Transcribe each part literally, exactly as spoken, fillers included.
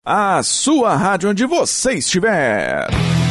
A sua rádio onde você estiver.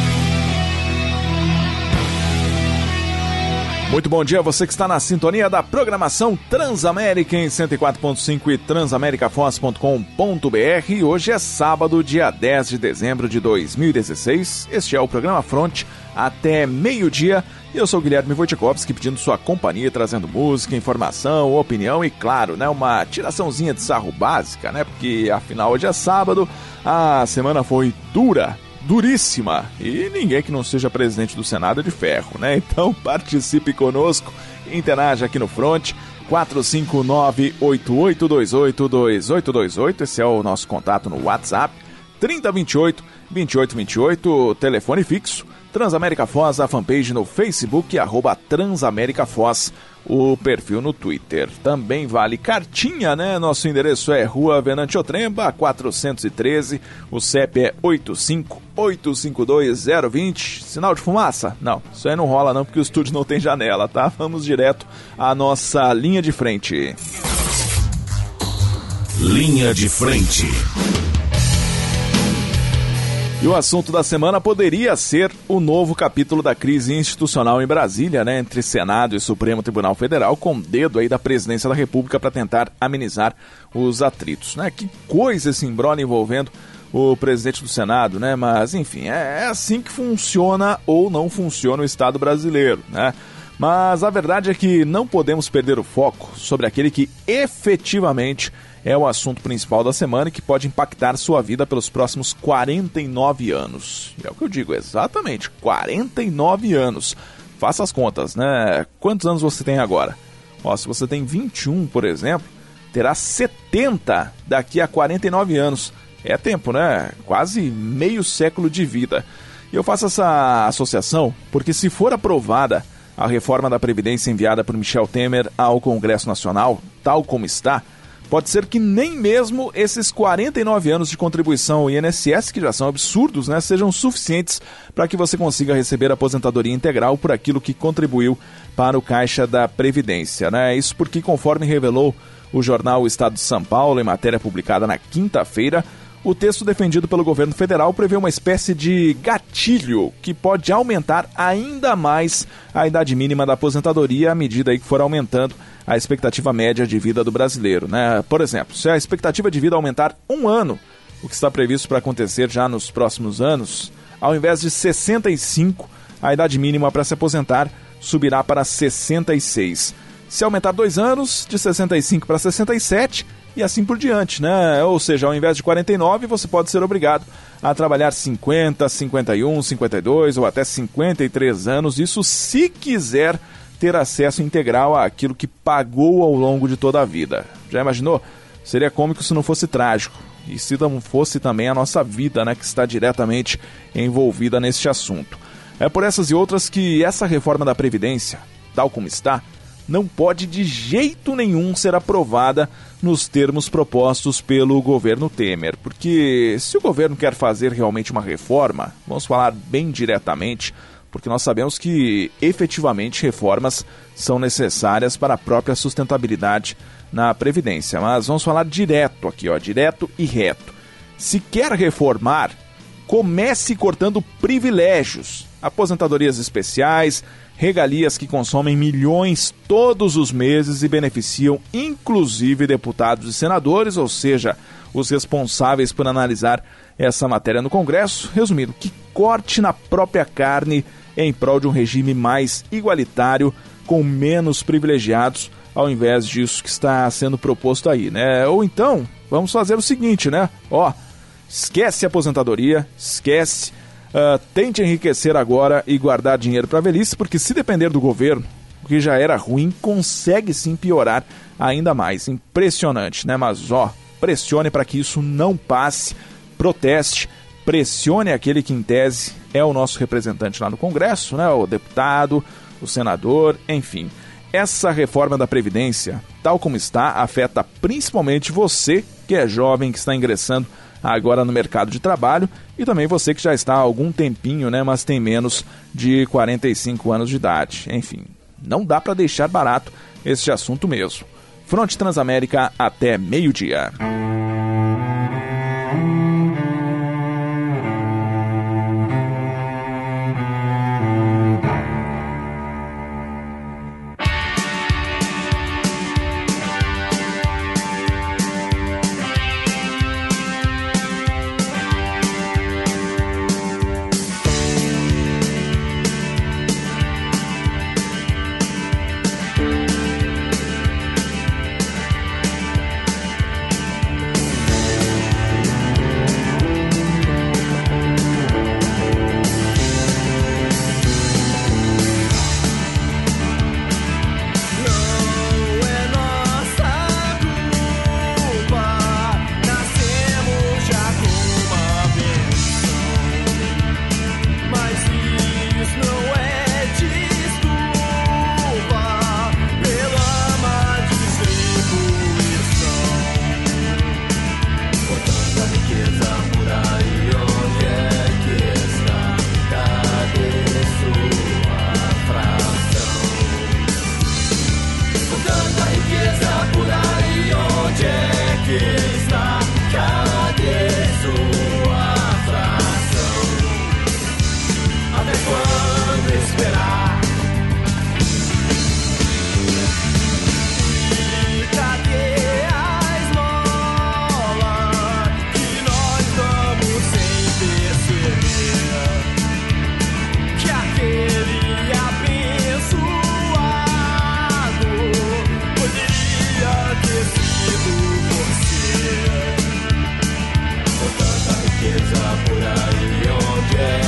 Muito bom dia a você que está na sintonia da programação Transamérica em cento e quatro ponto cinco e transamerica foz ponto com ponto b r. Hoje é sábado, dia dez de dezembro de dois mil e dezesseis. Este é o programa Fronte até meio-dia. E eu sou o Guilherme Wojciechowski, pedindo sua companhia, trazendo música, informação, opinião e, claro, né, uma tiraçãozinha de sarro básica, né? Porque, afinal, hoje é sábado, a semana foi dura, duríssima, e ninguém que não seja presidente do Senado é de ferro, né? Então, participe conosco, interaja aqui no Fronte, quatro cinco nove, oito oito dois oito, dois oito dois oito, esse é o nosso contato no WhatsApp, trinta, vinte e oito, vinte e oito, vinte e oito, telefone fixo, Transamérica Foz, a fanpage no Facebook, arroba Transamérica Foz, o perfil no Twitter. Também vale cartinha, né? Nosso endereço é Rua Venâncio Tremba, quatrocentos e treze, o C E P é oito cinco oito cinco dois zero dois zero. Sinal de fumaça? Não, isso aí não rola não, porque o estúdio não tem janela, tá? Vamos direto à nossa linha de frente. Linha de frente. E o assunto da semana poderia ser o novo capítulo da crise institucional em Brasília, né, entre Senado e Supremo Tribunal Federal, com o dedo aí da presidência da República para tentar amenizar os atritos, né? Que coisa esse imbróglio envolvendo o presidente do Senado, né? Mas, enfim, é, é assim que funciona ou não funciona o Estado brasileiro, né? Mas a verdade é que não podemos perder o foco sobre aquele que efetivamente é o assunto principal da semana e que pode impactar sua vida pelos próximos quarenta e nove anos. É o que eu digo, exatamente, quarenta e nove anos. Faça as contas, né? Quantos anos você tem agora? Ó, se você tem vinte e um, por exemplo, terá setenta daqui a quarenta e nove anos. É tempo, né? Quase meio século de vida. E eu faço essa associação porque, se for aprovada a reforma da Previdência enviada por Michel Temer ao Congresso Nacional, tal como está, pode ser que nem mesmo esses quarenta e nove anos de contribuição ao I N S S, que já são absurdos, né, sejam suficientes para que você consiga receber a aposentadoria integral por aquilo que contribuiu para o Caixa da Previdência, né? Isso porque, conforme revelou o jornal O Estado de São Paulo, em matéria publicada na quinta-feira, o texto defendido pelo governo federal prevê uma espécie de gatilho que pode aumentar ainda mais a idade mínima da aposentadoria à medida aí que for aumentando a expectativa média de vida do brasileiro, né? Por exemplo, se a expectativa de vida aumentar um ano, o que está previsto para acontecer já nos próximos anos, ao invés de sessenta e cinco, a idade mínima para se aposentar subirá para sessenta e seis. Se aumentar dois anos, de sessenta e cinco para sessenta e sete, e assim por diante, né? Ou seja, ao invés de quarenta e nove, você pode ser obrigado a trabalhar cinquenta, cinquenta e um, cinquenta e dois ou até cinquenta e três anos, isso se quiser ter acesso integral àquilo que pagou ao longo de toda a vida. Já imaginou? Seria cômico se não fosse trágico. E se não fosse também a nossa vida, né, que está diretamente envolvida neste assunto. É por essas e outras que essa reforma da Previdência, tal como está, não pode de jeito nenhum ser aprovada nos termos propostos pelo governo Temer. Porque se o governo quer fazer realmente uma reforma, vamos falar bem diretamente, porque nós sabemos que efetivamente reformas são necessárias para a própria sustentabilidade na Previdência. Mas vamos falar direto aqui, ó, direto e reto. Se quer reformar, comece cortando privilégios, aposentadorias especiais, regalias que consomem milhões todos os meses e beneficiam inclusive deputados e senadores, ou seja, os responsáveis por analisar essa matéria no Congresso. Resumindo, que corte na própria carne em prol de um regime mais igualitário, com menos privilegiados, ao invés disso que está sendo proposto aí, né? Ou então, vamos fazer o seguinte, né? Ó, esquece a aposentadoria, esquece, uh, tente enriquecer agora e guardar dinheiro para a velhice, porque se depender do governo, o que já era ruim, consegue sim piorar ainda mais. Impressionante, né? Mas, ó, pressione para que isso não passe, proteste, pressione aquele que, em tese, é o nosso representante lá no Congresso, né? O deputado, o senador, enfim. Essa reforma da Previdência, tal como está, afeta principalmente você, que é jovem, que está ingressando agora no mercado de trabalho, e também você que já está há algum tempinho, né? Mas tem menos de quarenta e cinco anos de idade. Enfim, não dá para deixar barato este assunto mesmo. Fronte Transamérica até meio-dia.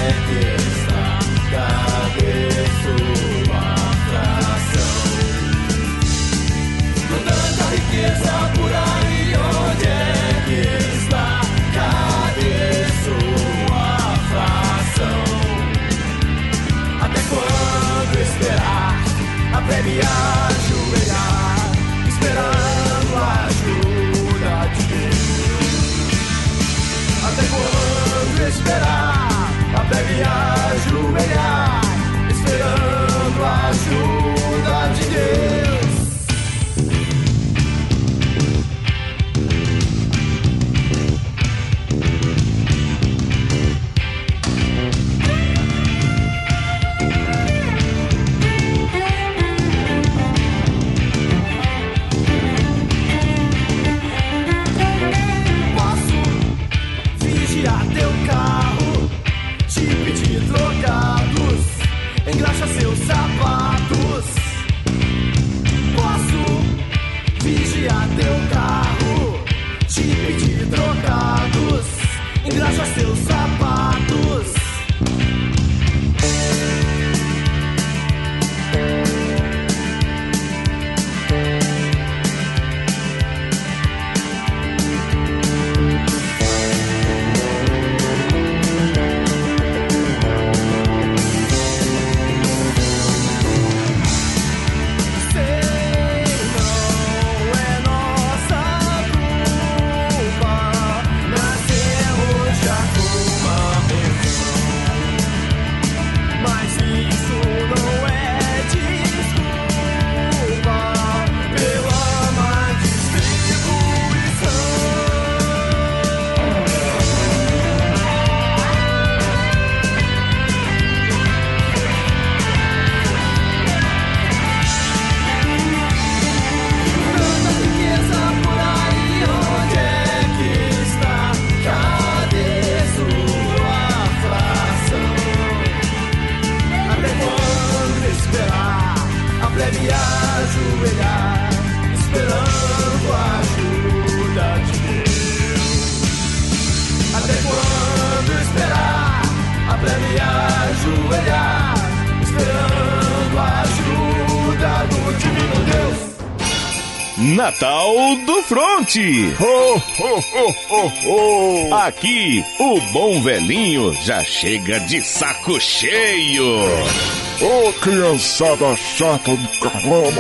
Natal do Fronte. Ho, ho, ho, ho, ho. Aqui, o bom velhinho já chega de saco cheio. Ô, oh, criançada chata do caramba.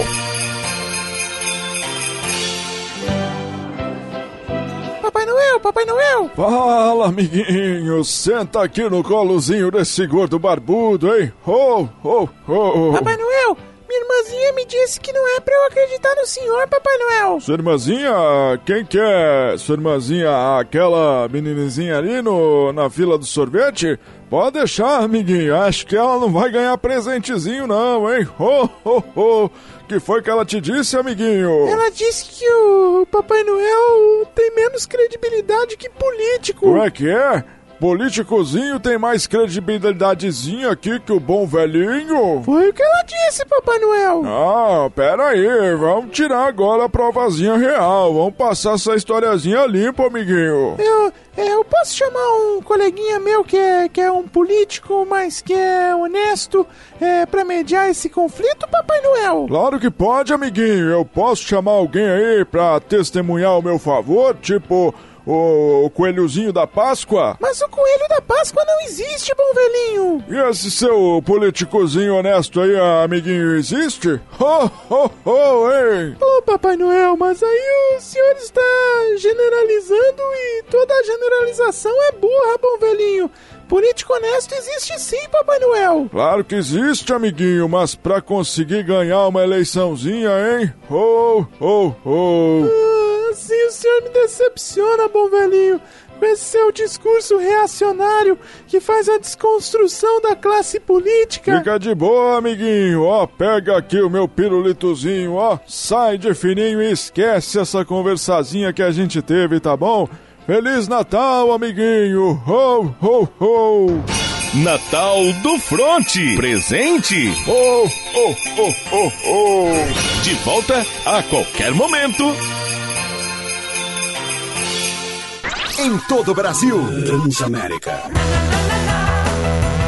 Papai Noel, Papai Noel. Fala, amiguinho. Senta aqui no colozinho desse gordo barbudo, hein? Ho, ho, ho. Papai Noel, minha irmãzinha me disse que não é pra eu acreditar no senhor, Papai Noel. Sua irmãzinha? Quem que é? Sua irmãzinha, aquela meninazinha ali no, na fila do sorvete? Pode deixar, amiguinho. Acho que ela não vai ganhar presentezinho não, hein? Ho, ho, ho. Que foi que ela te disse, amiguinho? Ela disse que o Papai Noel tem menos credibilidade que político. Como é que é? Políticozinho tem mais credibilidadezinha aqui que o bom velhinho? Foi o que ela disse, Papai Noel. Ah, pera aí, vamos tirar agora a provazinha real. Vamos passar essa historiazinha limpa, amiguinho. Eu, eu posso chamar um coleguinha meu que é, que é um político, mas que é honesto, é, pra mediar esse conflito, Papai Noel? Claro que pode, amiguinho. Eu posso chamar alguém aí pra testemunhar o meu favor, tipo... O, o coelhozinho da Páscoa? Mas o coelho da Páscoa não existe, bom velhinho. E esse seu politicozinho honesto aí, amiguinho, existe? Ho, ho, ho, hein? Ô, Papai Noel, mas aí o senhor está generalizando e toda a generalização é burra, bom velhinho. Político honesto existe sim, Papai Noel. Claro que existe, amiguinho, mas pra conseguir ganhar uma eleiçãozinha, hein? Ho, ho, ho. Ah, assim o senhor me decepciona, bom velhinho, com esse seu discurso reacionário que faz a desconstrução da classe política. Fica de boa, amiguinho, ó, pega aqui o meu pirulitozinho, ó, sai de fininho e esquece essa conversazinha que a gente teve, tá bom? Feliz Natal, amiguinho! Ho, ho, ho! Natal do Fronte. Presente. Ho, ho, ho, ho, ho! De volta a qualquer momento. Em todo o Brasil. Transamérica.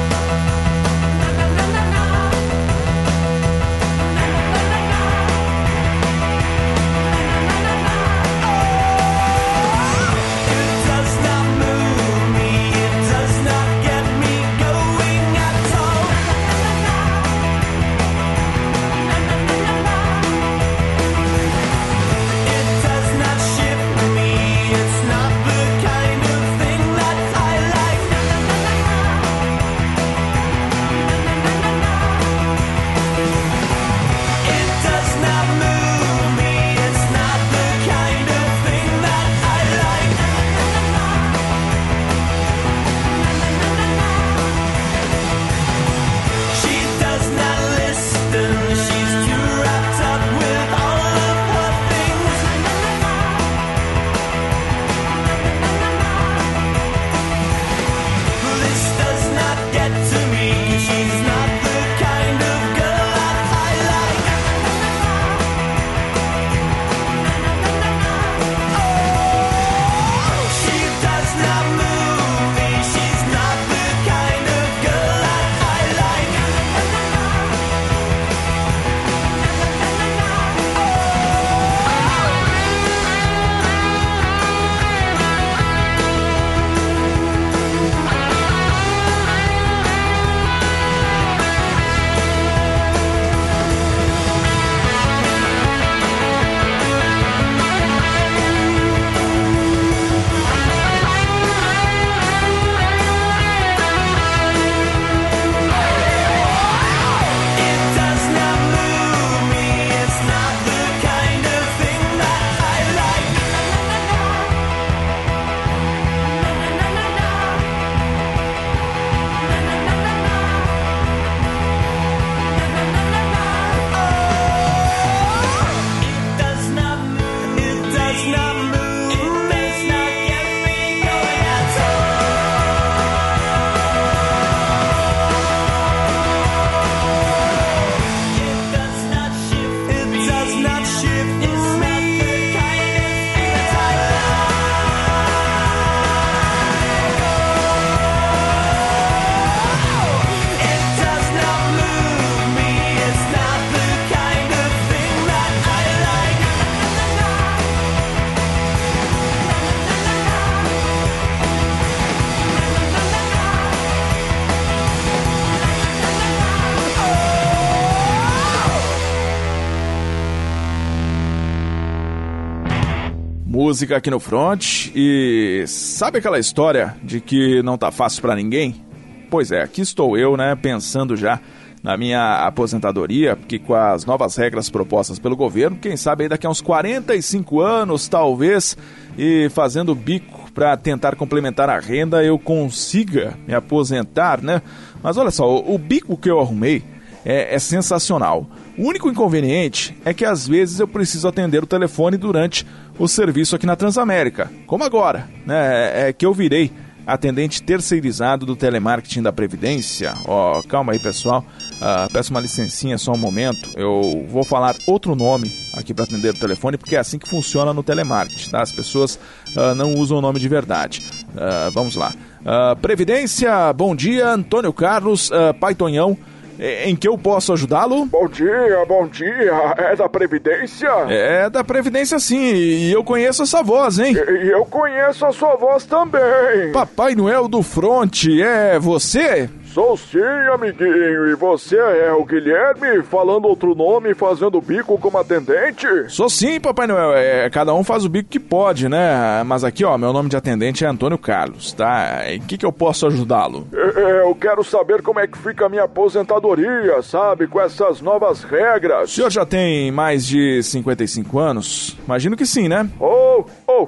música aqui no Front. E sabe aquela história de que não tá fácil pra ninguém? Pois é, aqui estou eu, né, pensando já na minha aposentadoria, porque com as novas regras propostas pelo governo, quem sabe aí daqui a uns quarenta e cinco anos, talvez, e fazendo bico para tentar complementar a renda, eu consiga me aposentar, né? Mas olha só, o, o bico que eu arrumei é, é sensacional. O único inconveniente é que às vezes eu preciso atender o telefone durante o serviço aqui na Transamérica, como agora, né? É, é que eu virei atendente terceirizado do telemarketing da Previdência. Ó, oh, calma aí, pessoal. Uh, peço uma licencinha só um momento. Eu vou falar outro nome aqui para atender o telefone, porque é assim que funciona no telemarketing, tá? As pessoas uh, não usam o nome de verdade. Uh, vamos lá. Uh, Previdência, bom dia, Antônio Carlos, uh, Pai Tonhão. Em que eu posso ajudá-lo? Bom dia, bom dia. É da Previdência? É da Previdência, sim. E eu conheço essa voz, hein? E eu conheço a sua voz também. Papai Noel do Front, é você? Sou sim, amiguinho. E você é o Guilherme, falando outro nome, fazendo bico como atendente? Sou sim, Papai Noel. É, cada um faz o bico que pode, né? Mas aqui, ó, meu nome de atendente é Antônio Carlos, tá? Em que que eu posso ajudá-lo? É, eu quero saber como é que fica a minha aposentadoria, sabe? Com essas novas regras. O senhor já tem mais de cinquenta e cinco anos? Imagino que sim, né? Oh, oh,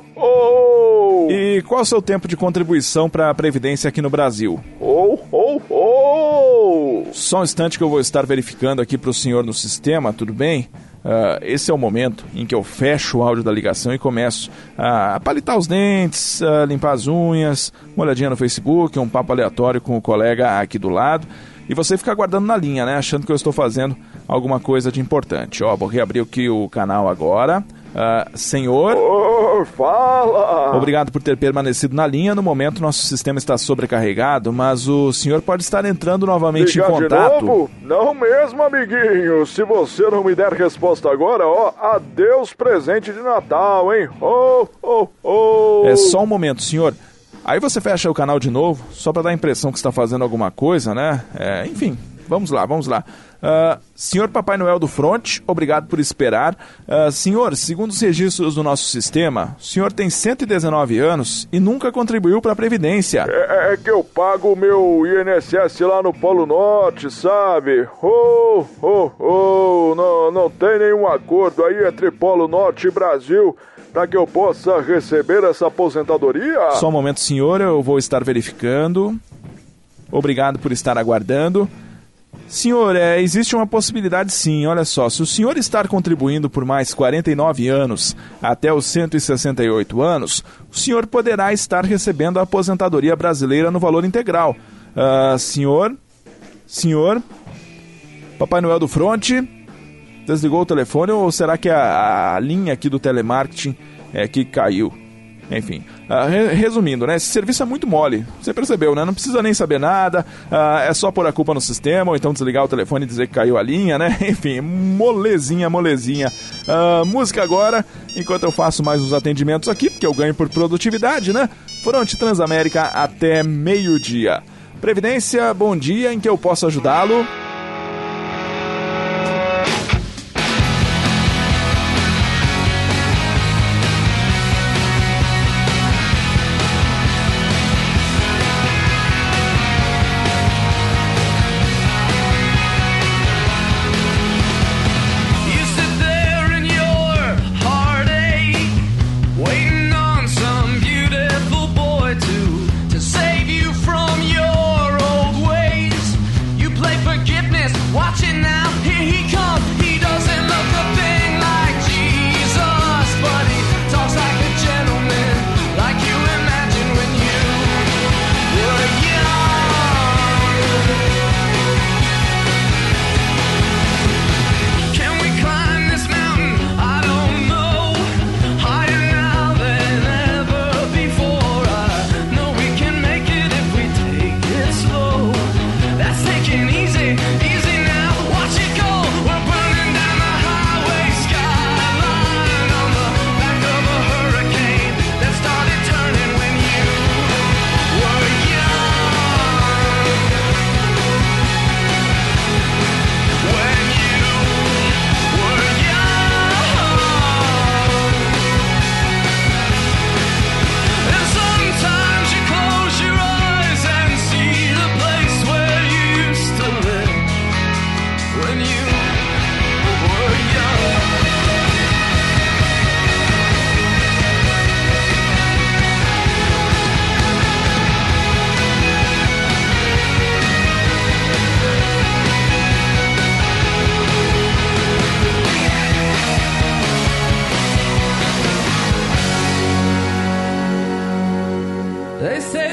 oh! E qual é o seu tempo de contribuição para a Previdência aqui no Brasil? Oh, oh, oh! Só um instante que eu vou estar verificando aqui para o senhor no sistema, tudo bem? Uh, esse é o momento em que eu fecho o áudio da ligação e começo a palitar os dentes, a limpar as unhas, uma olhadinha no Facebook, um papo aleatório com o colega aqui do lado. E você fica aguardando na linha, né? Achando que eu estou fazendo alguma coisa de importante. Ó, vou reabrir aqui o canal agora. Uh, senhor... Oh, fala! Obrigado por ter permanecido na linha. No momento, nosso sistema está sobrecarregado, mas o senhor pode estar entrando novamente Ligar em contato. De novo? Não mesmo, amiguinho. Se você não me der resposta agora, ó, adeus presente de Natal, hein? Oh, oh, oh! É só um momento, senhor. Aí você fecha o canal de novo, só para dar a impressão que está fazendo alguma coisa, né? É, enfim, vamos lá, vamos lá. Uh, senhor Papai Noel do Front, obrigado por esperar. Uh, senhor, segundo os registros do nosso sistema, o senhor tem cento e dezenove anos e nunca contribuiu para a Previdência. É, é que eu pago o meu I N S S lá no Polo Norte, sabe? Oh, oh, oh, não, não tem nenhum acordo aí entre Polo Norte e Brasil para que eu possa receber essa aposentadoria? Só um momento, senhor, eu vou estar verificando. Obrigado por estar aguardando. Senhor, é, existe uma possibilidade sim, olha só, se o senhor estar contribuindo por mais quarenta e nove anos até os cento e sessenta e oito anos, o senhor poderá estar recebendo a aposentadoria brasileira no valor integral. Uh, senhor, senhor, Papai Noel do Front, desligou o telefone ou será que a, a linha aqui do telemarketing é que caiu? Enfim, uh, re- resumindo, né? Esse serviço é muito mole, você percebeu, né? Não precisa nem saber nada, uh, é só pôr a culpa no sistema ou então desligar o telefone e dizer que caiu a linha, né? Enfim, molezinha, molezinha. Uh, música agora, enquanto eu faço mais os atendimentos aqui, porque eu ganho por produtividade, né? Front Transamérica até meio-dia. Previdência, bom dia, em que eu posso ajudá-lo? Forget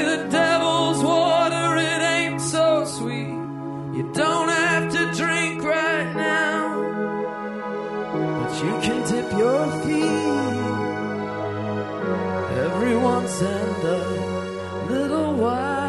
the devil's water, it ain't so sweet. You don't have to drink right now, but you can dip your feet every once and a little while.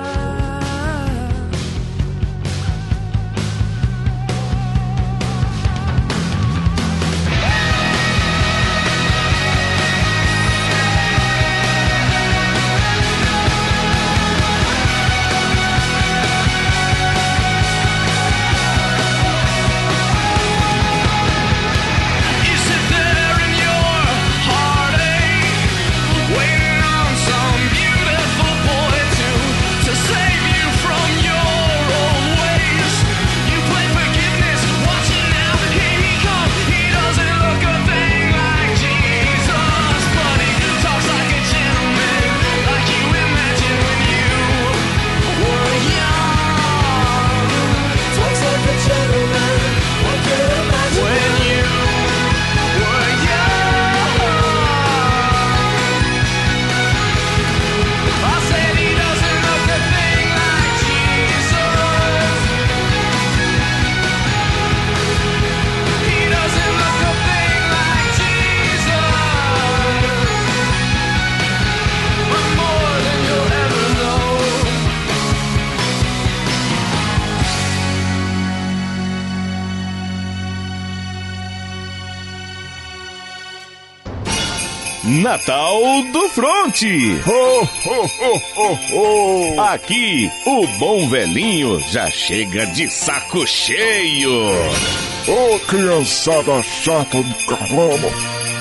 Natal do Fronte. Ho, ho, ho, ho, ho. Aqui, o bom velhinho já chega de saco cheio. Ô, oh, criançada chata do caramba.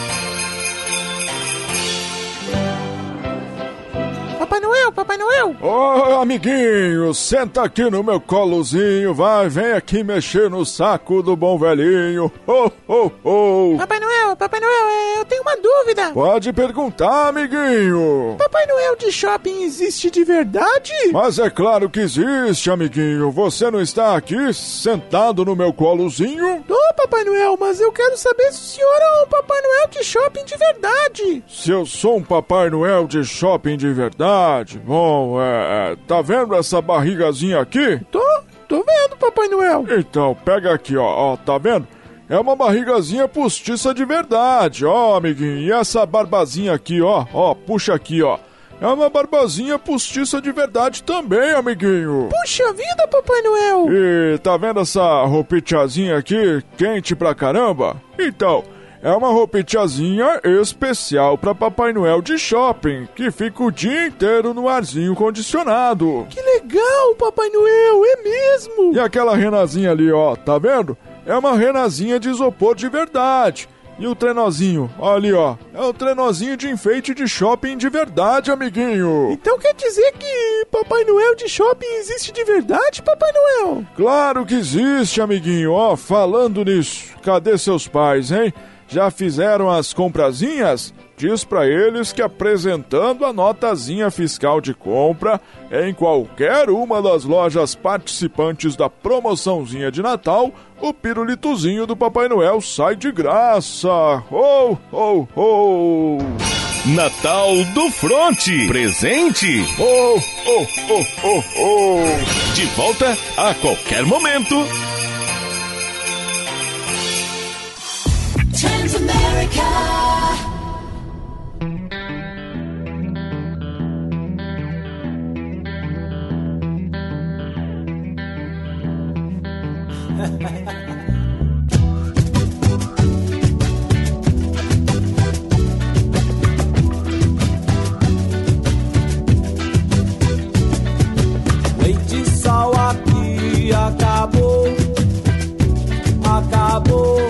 Papai Noel, Papai Noel. Ô, oh, amiguinho, senta aqui no meu colozinho, vai, vem aqui mexer no saco do bom velhinho. Ho, ho, ho. Papai Noel, Papai Noel, eu tenho uma dúvida. Pode perguntar, amiguinho. Papai Noel de shopping existe de verdade? Mas é claro que existe, amiguinho. Você não está aqui sentado no meu colozinho? Tô, Papai Noel, mas eu quero saber se o senhor é um Papai Noel de shopping de verdade. Se eu sou um Papai Noel de shopping de verdade? Bom, é... tá vendo essa barrigazinha aqui? Tô, tô vendo, Papai Noel. Então, pega aqui, ó, ó, tá vendo? É uma barrigazinha postiça de verdade, ó, amiguinho. E essa barbazinha aqui, ó, ó, puxa aqui, ó. É uma barbazinha postiça de verdade também, amiguinho. Puxa vida, Papai Noel. E tá vendo essa roupitiazinha aqui, quente pra caramba? Então, é uma roupitiazinha especial pra Papai Noel de shopping, que fica o dia inteiro no arzinho condicionado. Que legal, Papai Noel, é mesmo. E aquela renazinha ali, ó, tá vendo? É uma renazinha de isopor de verdade. E o trenozinho, ó, ali, ó, é o trenozinho de enfeite de shopping de verdade, amiguinho. Então quer dizer que Papai Noel de shopping existe de verdade, Papai Noel? Claro que existe, amiguinho. Ó, falando nisso, cadê seus pais, hein? Já fizeram as comprazinhas? Diz pra eles que apresentando a notazinha fiscal de compra em qualquer uma das lojas participantes da promoçãozinha de Natal, o pirulitozinho do Papai Noel sai de graça. Ho, ho, ho! Natal do Fronte. Presente. Ho, ho, ho, ho, ho! De volta a qualquer momento. Transamerica. Leite sal aqui acabou, acabou,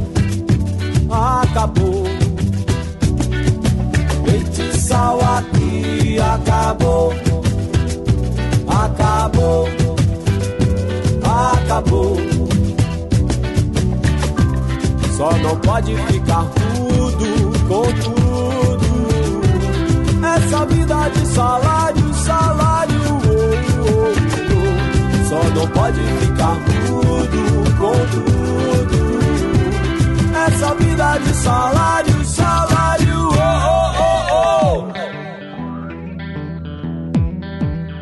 acabou. Leite sal aqui acabou, acabou, acabou. Só não pode ficar tudo com tudo. Essa vida de salário, salário, oh, oh, oh. Só não pode ficar tudo com tudo. Essa vida de salário, salário, oh, oh, oh, oh.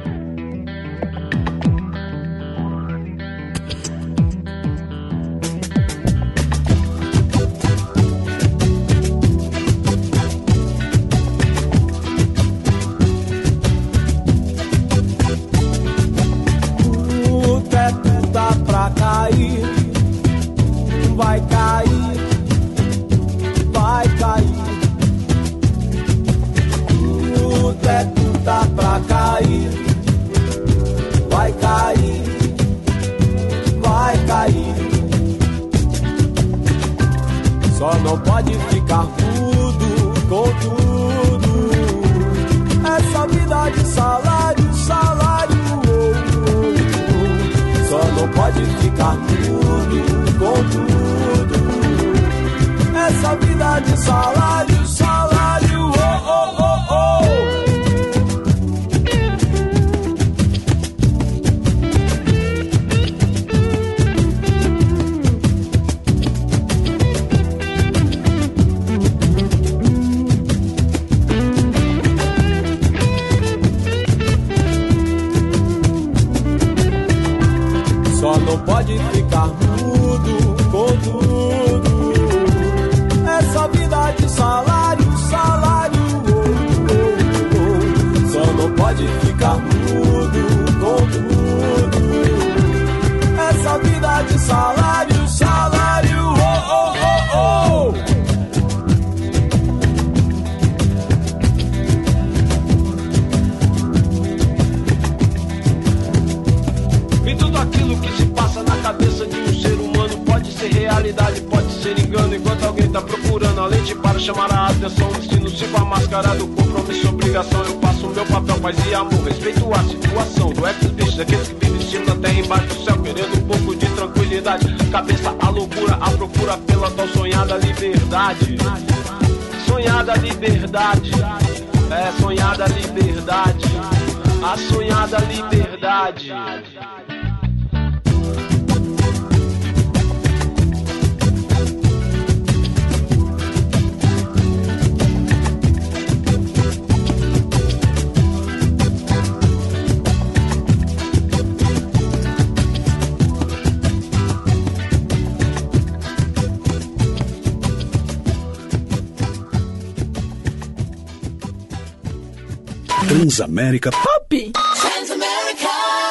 vai cair, vai cair. Só não pode ficar mudo com tudo. Essa vida de salário, salário, oh, oh, oh. Só não pode ficar mudo com tudo. Essa vida de salário, salário, oh, oh, oh, oh. Só não pode ficar mudo com tudo. Essa vida de salário, salário, oh, oh, oh. Só não pode ficar mudo com tudo. Essa vida de salário, salário, oh, oh, oh, oh. E tudo aquilo que se passa na cabeça de um ser humano pode ser realidade, pode ser engano. Enquanto alguém tá procurando a lente para chamar a atenção, o destino se for mascarado, compromisso, obrigação. Eu faço o meu papel, paz e amor, respeito a situação do ex-bicho, daqueles que vivem em cima da terra, embaixo do céu, querendo um pouco de tranquilidade. Cabeça à loucura, a procura pela tal sonhada liberdade. Sonhada liberdade, é sonhada liberdade, a sonhada liberdade. Transamérica Pop! Transamérica.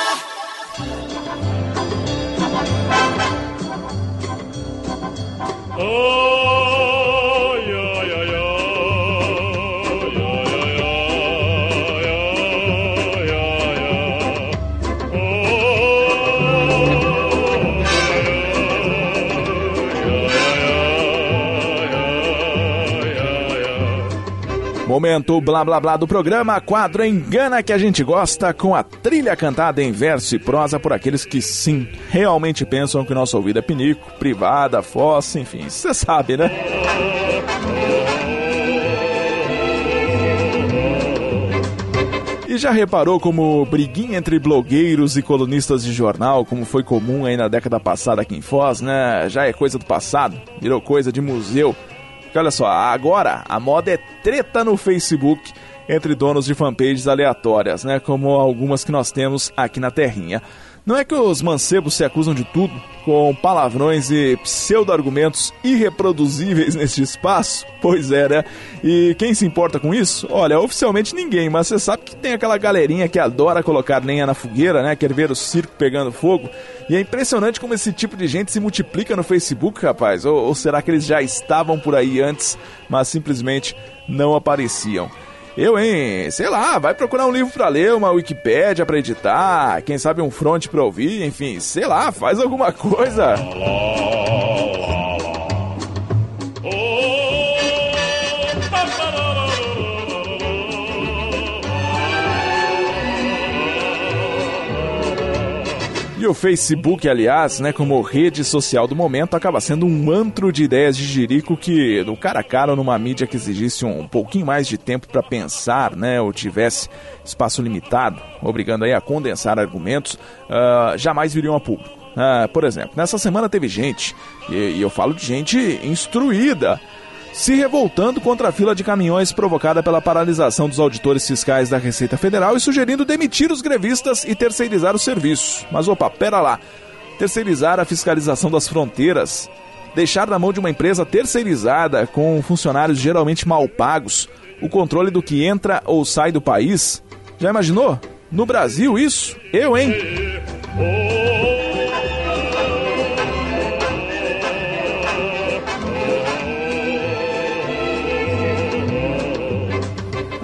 Momento blá blá blá do programa, quadro Engana que a gente gosta, com a trilha cantada em verso e prosa por aqueles que sim, realmente pensam que o nosso ouvido é pinico, privada, fossa, enfim, você sabe, né? E já reparou como briguinha entre blogueiros e colunistas de jornal, como foi comum aí na década passada aqui em Foz, né? Já é coisa do passado, virou coisa de museu. Porque olha só, agora a moda é treta no Facebook entre donos de fanpages aleatórias, né? Como algumas que nós temos aqui na terrinha. Não é que os mancebos se acusam de tudo, com palavrões e pseudo-argumentos irreproduzíveis neste espaço? Pois é, né? E quem se importa com isso? Olha, oficialmente ninguém, mas você sabe que tem aquela galerinha que adora colocar lenha na fogueira, né? Quer ver o circo pegando fogo. E é impressionante como esse tipo de gente se multiplica no Facebook, rapaz. Ou, ou será que eles já estavam por aí antes, mas simplesmente não apareciam? Eu, hein? Sei lá, vai procurar um livro pra ler, uma Wikipédia pra editar, quem sabe um front pra ouvir, enfim, sei lá, faz alguma coisa. E o Facebook, aliás, né, como rede social do momento, acaba sendo um antro de ideias de jirico que, no cara a cara, numa mídia que exigisse um pouquinho mais de tempo para pensar, né, ou tivesse espaço limitado, obrigando aí a condensar argumentos, uh, jamais viriam a público. Uh, por exemplo, nessa semana teve gente, e, e eu falo de gente instruída, se revoltando contra a fila de caminhões provocada pela paralisação dos auditores fiscais da Receita Federal e sugerindo demitir os grevistas e terceirizar o serviço. Mas opa, pera lá, terceirizar a fiscalização das fronteiras, deixar na mão de uma empresa terceirizada com funcionários geralmente mal pagos o controle do que entra ou sai do país? Já imaginou? No Brasil isso? Eu, hein?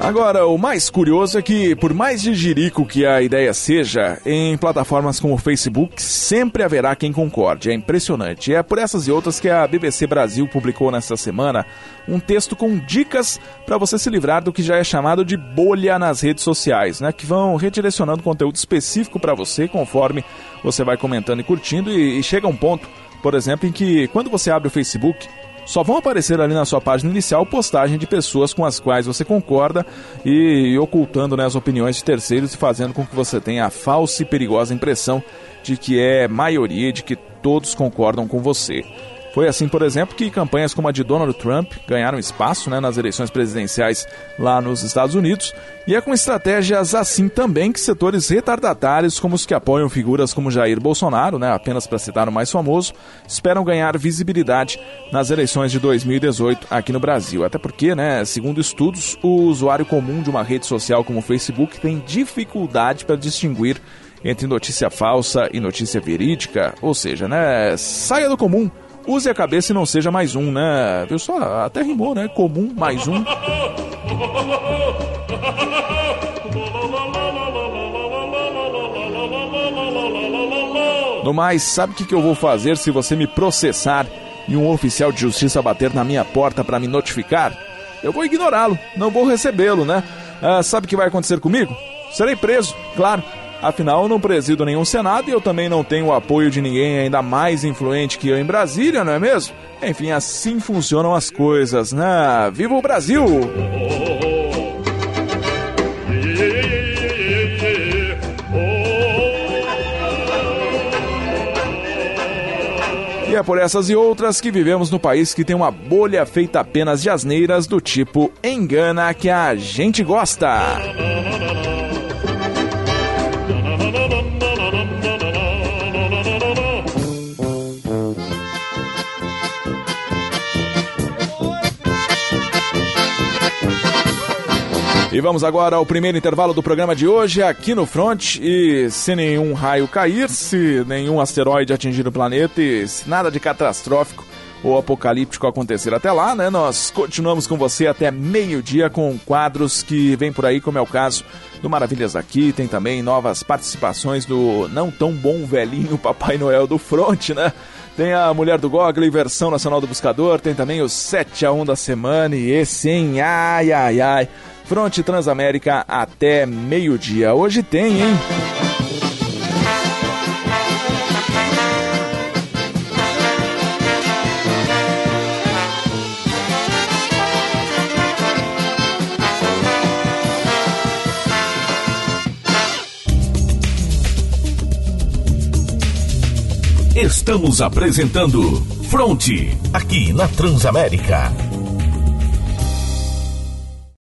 Agora, o mais curioso é que, por mais de jirico que a ideia seja, em plataformas como o Facebook sempre haverá quem concorde. É impressionante. E é por essas e outras que a B B C Brasil publicou nesta semana um texto com dicas para você se livrar do que já é chamado de bolha nas redes sociais, né? Que vão redirecionando conteúdo específico para você conforme você vai comentando e curtindo. E, e chega um ponto, por exemplo, em que quando você abre o Facebook, só vão aparecer ali na sua página inicial postagem de pessoas com as quais você concorda e, e ocultando, né, as opiniões de terceiros e fazendo com que você tenha a falsa e perigosa impressão de que é maioria, de que todos concordam com você. Foi assim, por exemplo, que campanhas como a de Donald Trump ganharam espaço, né, nas eleições presidenciais lá nos Estados Unidos, e é com estratégias assim também que setores retardatários, como os que apoiam figuras como Jair Bolsonaro, né, apenas para citar o mais famoso, esperam ganhar visibilidade nas eleições de dois mil e dezoito aqui no Brasil. Até porque, né, segundo estudos, o usuário comum de uma rede social como o Facebook tem dificuldade para distinguir entre notícia falsa e notícia verídica, ou seja, né, saia do comum. Use a cabeça e não seja mais um, né? Viu só? Até rimou, né? Comum, mais um. No mais, sabe o que, que eu vou fazer se você me processar e um oficial de justiça bater na minha porta para me notificar? Eu vou ignorá-lo, não vou recebê-lo, né? Ah, sabe o que vai acontecer comigo? Serei preso, claro. Afinal, eu não presido nenhum Senado e eu também não tenho o apoio de ninguém ainda mais influente que eu em Brasília, não é mesmo? Enfim, assim funcionam as coisas, né? Viva o Brasil! E é por essas e outras que vivemos no país que tem uma bolha feita apenas de asneiras do tipo engana que a gente gosta. E vamos agora ao primeiro intervalo do programa de hoje aqui no Front. E se nenhum raio cair, se nenhum asteroide atingir o planeta e se nada de catastrófico ou apocalíptico acontecer até lá, né? Nós continuamos com você até meio-dia com quadros que vem por aí, como é o caso do Maravilhas Aqui. Tem também novas participações do não tão bom velhinho Papai Noel do Front, né? Tem a Mulher do Google e versão nacional do Buscador. Tem também o sete a um da semana e esse, hein? Ai, ai, ai. Front Transamérica até meio-dia. Hoje tem, hein? Estamos apresentando Front, aqui na Transamérica.